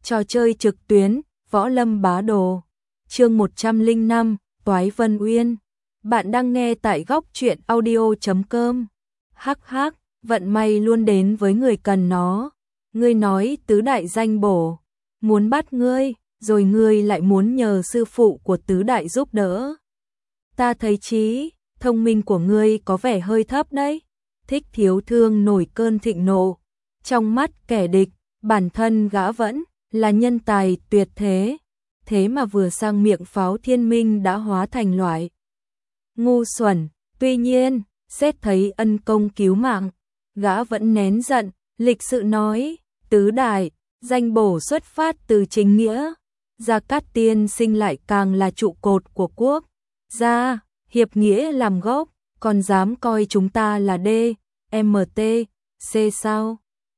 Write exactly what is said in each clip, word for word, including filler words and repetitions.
Trò chơi trực tuyến, Võ Lâm Bá Đồ. Chương một trăm lẻ năm, Toái Vân Uyên. Bạn đang nghe tại góc truyện audio chấm com. Hắc hắc, vận may luôn đến với người cần nó. Ngươi nói tứ đại danh bổ, muốn bắt ngươi, rồi ngươi lại muốn nhờ sư phụ của tứ đại giúp đỡ. Ta thấy trí, thông minh của ngươi có vẻ hơi thấp đấy. Thích Thiếu Thương nổi cơn thịnh nộ. Trong mắt kẻ địch, bản thân gã vẫn là nhân tài tuyệt thế. Thế mà vừa sang miệng Pháo Thiên Minh đã hóa thành loại ngu xuẩn. Tuy nhiên, xét thấy ân công cứu mạng, gã vẫn nén giận, lịch sự nói, tứ đại, danh bổ xuất phát từ chính nghĩa. Gia Cát Tiên Sinh lại càng là trụ cột của quốc gia, hiệp nghĩa làm gốc, còn dám coi chúng ta là D, M T, C sao?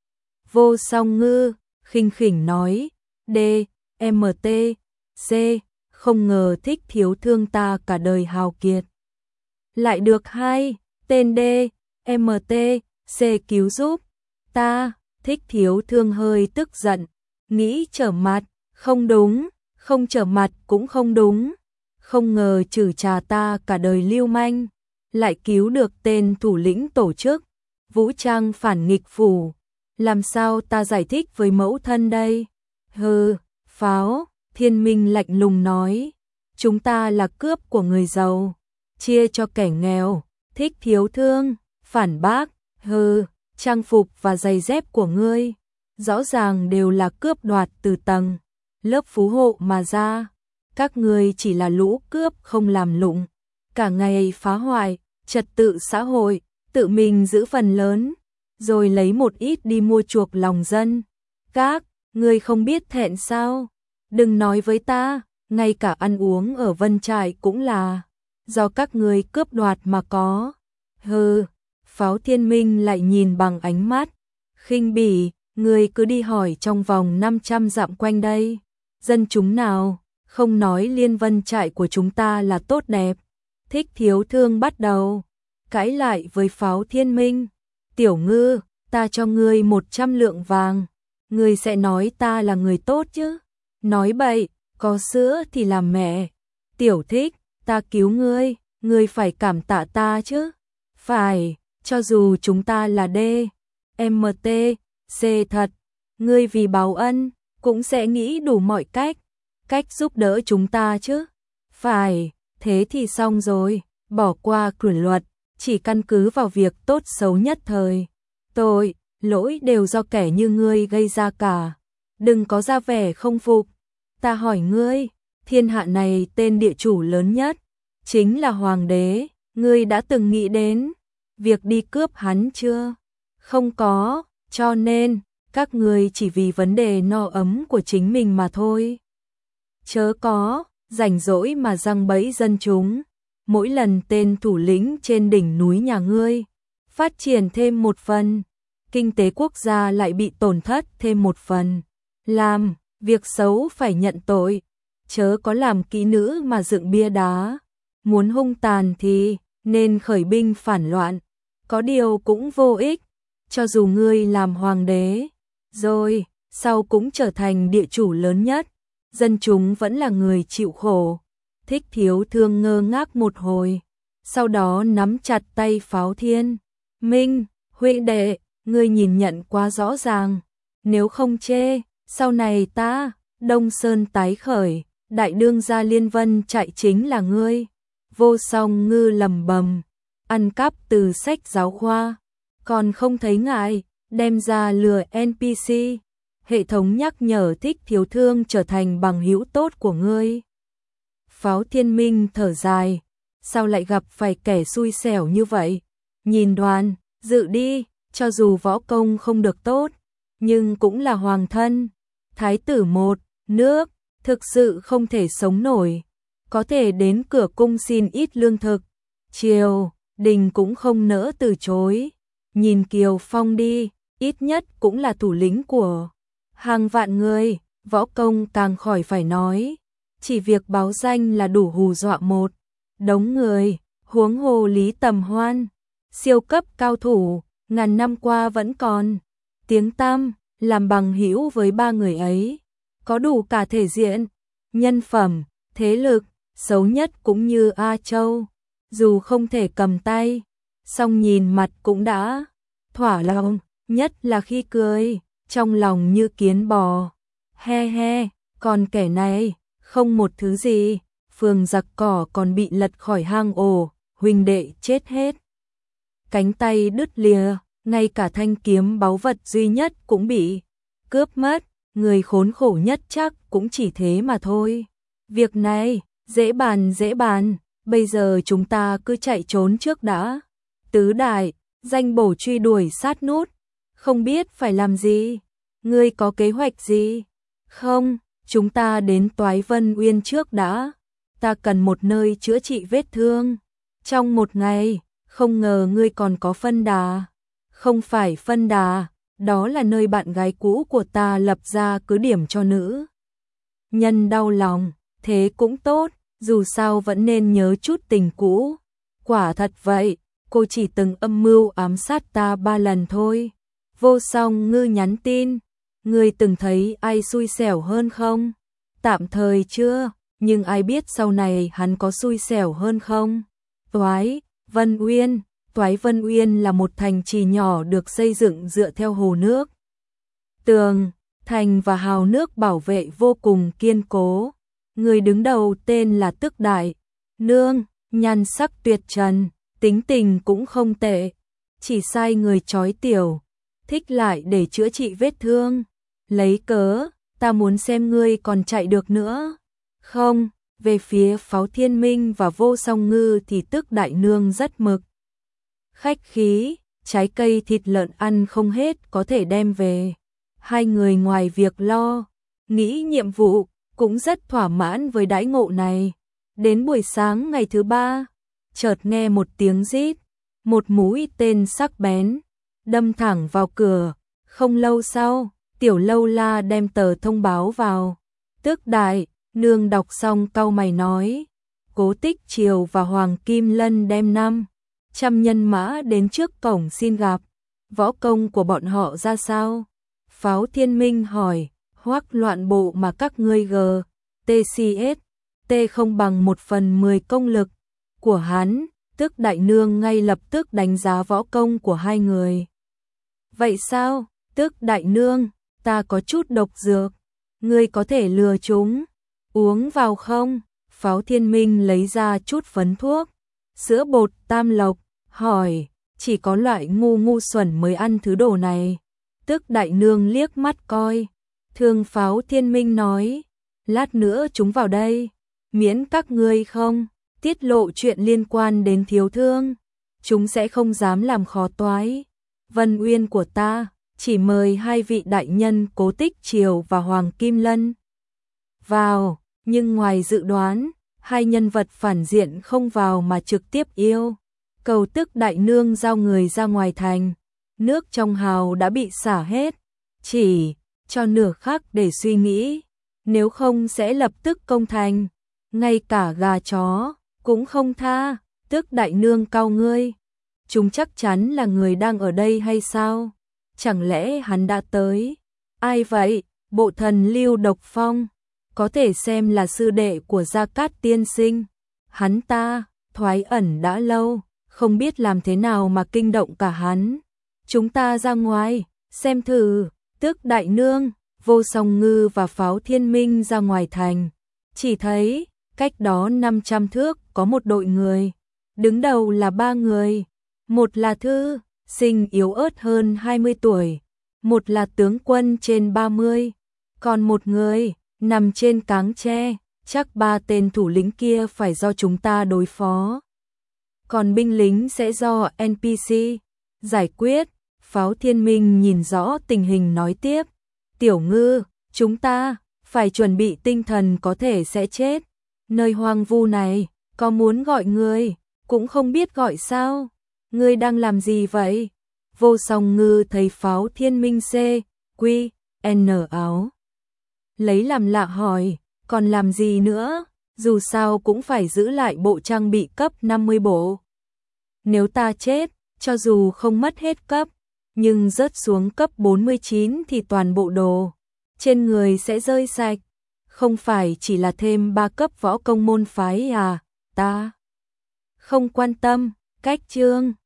Vô Song Ngư khinh khỉnh nói, D, M T, C, không ngờ Thích Thiếu Thương ta cả đời hào kiệt. Lại được hai tên D, M T, C cứu giúp. Ta, Thích Thiếu Thương hơi tức giận, nghĩ trở mặt, không đúng, không trở mặt cũng không đúng. Không ngờ trừ trà ta cả đời lưu manh, lại cứu được tên thủ lĩnh tổ chức vũ trang phản nghịch phủ. Làm sao ta giải thích với mẫu thân đây? Hừ, Pháo Thiên Minh lạnh lùng nói, chúng ta là cướp của người giàu, chia cho kẻ nghèo. Thích Thiếu Thương phản bác, hừ, trang phục và giày dép của ngươi rõ ràng đều là cướp đoạt từ tầng lớp phú hộ mà ra. Các ngươi chỉ là lũ cướp không làm lụng, cả ngày phá hoại trật tự xã hội, tự mình giữ phần lớn, rồi lấy một ít đi mua chuộc lòng dân. Các ngươi không biết thẹn sao? Đừng nói với ta, ngay cả ăn uống ở Vân Trại cũng là do các ngươi cướp đoạt mà có. Hừ, Pháo Thiên Minh lại nhìn bằng ánh mắt khinh bỉ, ngươi cứ đi hỏi trong vòng năm trăm dặm quanh đây, dân chúng nào không nói Liên Vân Trại của chúng ta là tốt đẹp. Thích Thiếu Thương bắt đầu cãi lại với Pháo Thiên Minh. Tiểu Ngư, ta cho ngươi một trăm lượng vàng, ngươi sẽ nói ta là người tốt chứ? Nói bậy, có sữa thì làm mẹ. Tiểu Thích, ta cứu ngươi, ngươi phải cảm tạ ta chứ? Phải, cho dù chúng ta là D, M T, C thật, ngươi vì báo ân cũng sẽ nghĩ đủ mọi cách, cách giúp đỡ chúng ta chứ? Phải, thế thì xong rồi, bỏ qua kỷ luật, chỉ căn cứ vào việc tốt xấu nhất thời. Tội, lỗi đều do kẻ như ngươi gây ra cả. Đừng có ra vẻ không phục. Ta hỏi ngươi, thiên hạ này tên địa chủ lớn nhất chính là hoàng đế, ngươi đã từng nghĩ đến việc đi cướp hắn chưa? Không có, cho nên các ngươi chỉ vì vấn đề no ấm của chính mình mà thôi. Chớ có rảnh rỗi mà giăng bẫy dân chúng. Mỗi lần tên thủ lĩnh trên đỉnh núi nhà ngươi phát triển thêm một phần, kinh tế quốc gia lại bị tổn thất thêm một phần. Làm việc xấu phải nhận tội, chớ có làm kỹ nữ mà dựng bia đá. Muốn hung tàn thì nên khởi binh phản loạn, có điều cũng vô ích. Cho dù ngươi làm hoàng đế rồi, sau cũng trở thành địa chủ lớn nhất, dân chúng vẫn là người chịu khổ. Thích Thiếu Thương ngơ ngác một hồi, sau đó nắm chặt tay Pháo Thiên Minh, huynh đệ, ngươi nhìn nhận quá rõ ràng, nếu không chê, sau này ta, Đông Sơn tái khởi, đại đương gia Liên Vân Trại chính là ngươi. Vô Song Ngư lầm bầm, ăn cắp từ sách giáo khoa, còn không thấy ngại, đem ra lừa N P C. Hệ thống nhắc nhở Thích Thiếu Thương trở thành bằng hữu tốt của ngươi. Pháo Thiên Minh thở dài, sao lại gặp phải kẻ xui xẻo như vậy? Nhìn Đoàn Dự đi, cho dù võ công không được tốt, nhưng cũng là hoàng thân, thái tử một nước, thực sự không thể sống nổi, có thể đến cửa cung xin ít lương thực. Triều đình cũng không nỡ từ chối. Nhìn Kiều Phong đi, ít nhất cũng là thủ lĩnh của hàng vạn người, võ công càng khỏi phải nói. Chỉ việc báo danh là đủ hù dọa một đống người, huống hồ Lý Tầm Hoan, siêu cấp cao thủ, ngàn năm qua vẫn còn tiếng tăm, làm bằng hữu với ba người ấy. có đủ cả thể diện, nhân phẩm, thế lực, xấu nhất cũng như A Châu, dù không thể cầm tay, song nhìn mặt cũng đã thỏa lòng, nhất là khi cười, trong lòng như kiến bò. He he, còn kẻ này, không một thứ gì, phường giặc cỏ còn bị lật khỏi hang ổ, huynh đệ chết hết. Cánh tay đứt lìa, ngay cả thanh kiếm báu vật duy nhất cũng bị cướp mất, người khốn khổ nhất chắc cũng chỉ thế mà thôi. Việc này, dễ bàn dễ bàn, bây giờ chúng ta cứ chạy trốn trước đã. Tứ đại, danh bổ truy đuổi sát nút, không biết phải làm gì, ngươi có kế hoạch gì? Không, chúng ta đến Toái Vân Uyên trước đã, ta cần một nơi chữa trị vết thương. Trong một ngày, không ngờ ngươi còn có phân đà. Không phải phân đà, đó là nơi bạn gái cũ của ta lập ra cứ điểm cho nữ nhân đau lòng, thế cũng tốt, dù sao vẫn nên nhớ chút tình cũ. Quả thật vậy, cô chỉ từng âm mưu ám sát ta ba lần thôi. Vô Song Ngư nhắn tin, ngươi từng thấy ai xui xẻo hơn không? Tạm thời chưa, nhưng ai biết sau này hắn có xui xẻo hơn không? Toái Vân Uyên, Toái Vân Uyên là một thành trì nhỏ được xây dựng dựa theo hồ nước. Tường, thành và hào nước bảo vệ vô cùng kiên cố. Người đứng đầu tên là Tức Đại Nương, nhan sắc tuyệt trần, tính tình cũng không tệ, chỉ sai người trói tiểu, thích lại để chữa trị vết thương. Lấy cớ, ta muốn xem ngươi còn chạy được nữa. Không, về phía Pháo Thiên Minh và Vô Song Ngư thì Tức Đại Nương rất mực khách khí, trái cây thịt lợn ăn không hết có thể đem về. Hai người ngoài việc lo, nghĩ nhiệm vụ, cũng rất thỏa mãn với đãi ngộ này. Đến buổi sáng ngày thứ ba, chợt nghe một tiếng rít, một mũi tên sắc bén, đâm thẳng vào cửa. Không lâu sau, Tiểu Lâu La đem tờ thông báo vào. Tước Đại Nương đọc xong cau mày nói, Cố Tích Triều và Hoàng Kim Lân đem năm trăm nhân mã đến trước cổng xin gặp. Võ công của bọn họ ra sao? Pháo Thiên Minh hỏi. Hoắc loạn bộ mà các ngươi g tê xê ét t không bằng một phần mười công lực của hắn. Tước Đại Nương ngay lập tức đánh giá võ công của hai người. Vậy sao? Tước Đại Nương, ta có chút độc dược, ngươi có thể lừa chúng uống vào không? Pháo Thiên Minh lấy ra chút phấn thuốc, sữa bột tam lộc, hỏi, chỉ có loại ngu ngu xuẩn mới ăn thứ đồ này. Tước Đại Nương liếc mắt coi, thương Pháo Thiên Minh nói, lát nữa chúng vào đây, miễn các ngươi không tiết lộ chuyện liên quan đến thiếu thương, chúng sẽ không dám làm khó Toái Vân Uyên của ta, chỉ mời hai vị đại nhân Cố Tích Triều và Hoàng Kim Lân vào, nhưng ngoài dự đoán, hai nhân vật phản diện không vào mà trực tiếp yêu cầu Tước Đại Nương giao người ra ngoài thành. Nước trong hào đã bị xả hết, chỉ cho nửa khắc để suy nghĩ, nếu không sẽ lập tức công thành, ngay cả gà chó cũng không tha. Tước Đại Nương cau ngươi, chúng chắc chắn là người đang ở đây hay sao? Chẳng lẽ hắn đã tới? Ai vậy? Bộ thần Lưu Độc Phong, có thể xem là sư đệ của Gia Cát tiên sinh. Hắn ta thoái ẩn đã lâu, không biết làm thế nào mà kinh động cả hắn. Chúng ta ra ngoài, xem thử. Tước Đại Nương, Vô Song Ngư và Pháo Thiên Minh ra ngoài thành. Chỉ thấy, cách đó năm trăm thước có một đội người. Đứng đầu là ba người. Một là thư sinh yếu ớt hơn hai mươi tuổi. Một là tướng quân trên ba mươi. Còn một người, nằm trên cáng tre. Chắc ba tên thủ lĩnh kia phải do chúng ta đối phó. Còn binh lính sẽ do en pê xê giải quyết. Pháo Thiên Minh nhìn rõ tình hình nói tiếp. Tiểu Ngư, chúng ta phải chuẩn bị tinh thần có thể sẽ chết. Nơi hoang vu này, có muốn gọi người, cũng không biết gọi sao. Ngươi đang làm gì vậy? Vô Song Ngư thấy Pháo Thiên Minh C, Quy, N áo. Lấy làm lạ hỏi, còn làm gì nữa? Dù sao cũng phải giữ lại bộ trang bị cấp năm mươi bộ. Nếu ta chết, cho dù không mất hết cấp, nhưng rớt xuống cấp bốn mươi chín thì toàn bộ đồ trên người sẽ rơi sạch. Không phải chỉ là thêm ba cấp võ công môn phái à, ta không quan tâm, cách chương.